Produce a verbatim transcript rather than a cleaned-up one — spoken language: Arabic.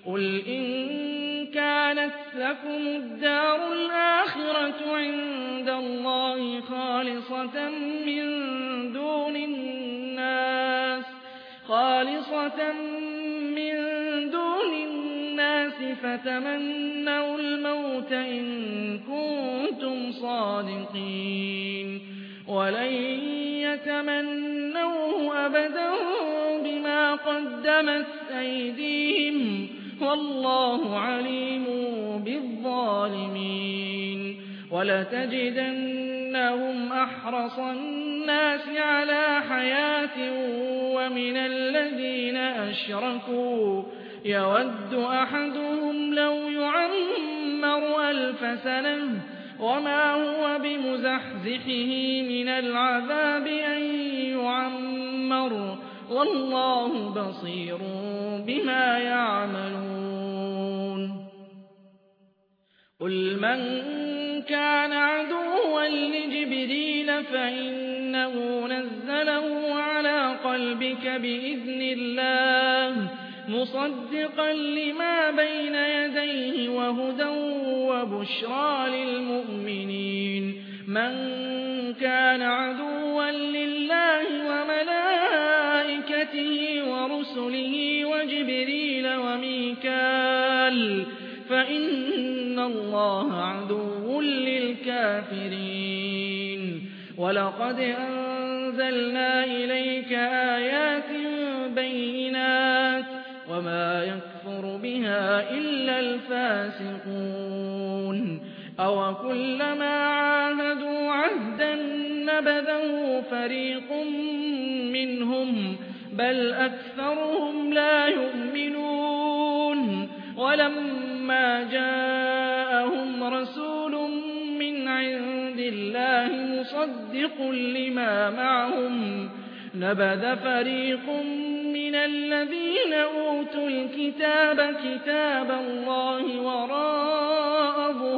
قُلْ إِن كَانَتْ لَكُمُ الدَّارُ الْآخِرَةُ عِندَ اللَّهِ خَالِصَةً مِّن دُونِ النَّاسِ خَالِصَةً مِّن دُونِ النَّاسِ فَتَمَنَّوُا الْمَوْتَ إِن كُنتُمْ صَادِقِينَ وَلَن يَتَمَنَّوْهُ أَبَدًا بِمَا قَدَّمَتْ أَيْدِيهِمْ ۗ وَاللَّهُ عَلِيمٌ بِالظَّالِمِينَ وَلَتَجِدَنَّهُمْ أَحْرَصَ النَّاسِ عَلَىٰ حَيَاةٍ وَمِنَ الَّذِينَ أَشْرَكُوا يَوَدُّ أَحَدُهُمْ لَوْ يُعَمَّرُ أَلْفَ سَنَةٍ وَمَا هُوَ بِمُزَحْزِحِهِ مِنَ الْعَذَابِ أَن يُعَمَّرَ ۗ وَاللَّهُ بَصِيرٌ بِمَا يَعْمَلُونَ قُلْ مَن كَانَ عَدُوًّا لِّجِبْرِيلَ فَإِنَّهُ نَزَّلَهُ عَلَىٰ قَلْبِكَ بِإِذْنِ اللَّهِ مُصَدِّقًا لِّمَا بَيْنَ يَدَيْهِ وَهُدًى وَبُشْرَىٰ لِلْمُؤْمِنِينَ مَن كَانَ عَدُوًّا لِّلَّهِ وَمَلَائِكَتِهِ وَرُسُلِهِ وَجِبْرِيلَ وَمِيكَالَ فَإِنَّ اللَّهَ عَدُوٌّ لِّلْكَافِرِينَ وَلَقَدْ أَنزَلْنَا إِلَيْكَ آيَاتٍ بَيِّنَاتٍ وَمَا يَكْفُرُ بِهَا إِلَّا الْفَاسِقُونَ أَوَكُلَّمَا عَاهَدُوا عَهْدًا نَّبَذَهُ فَرِيقٌ مِّنْهُم ۚ بَلْ أَكْثَرُهُمْ لَا يُؤْمِنُونَ وَلَمَّا جَاءَهُمْ رَسُولٌ مِّنْ عِندِ اللَّهِ مُصَدِّقٌ لِّمَا مَعَهُمْ نَبَذَ فَرِيقٌ مِّنَ الَّذِينَ أُوتُوا الْكِتَابَ كِتَابَ اللَّهِ وَرَاءَ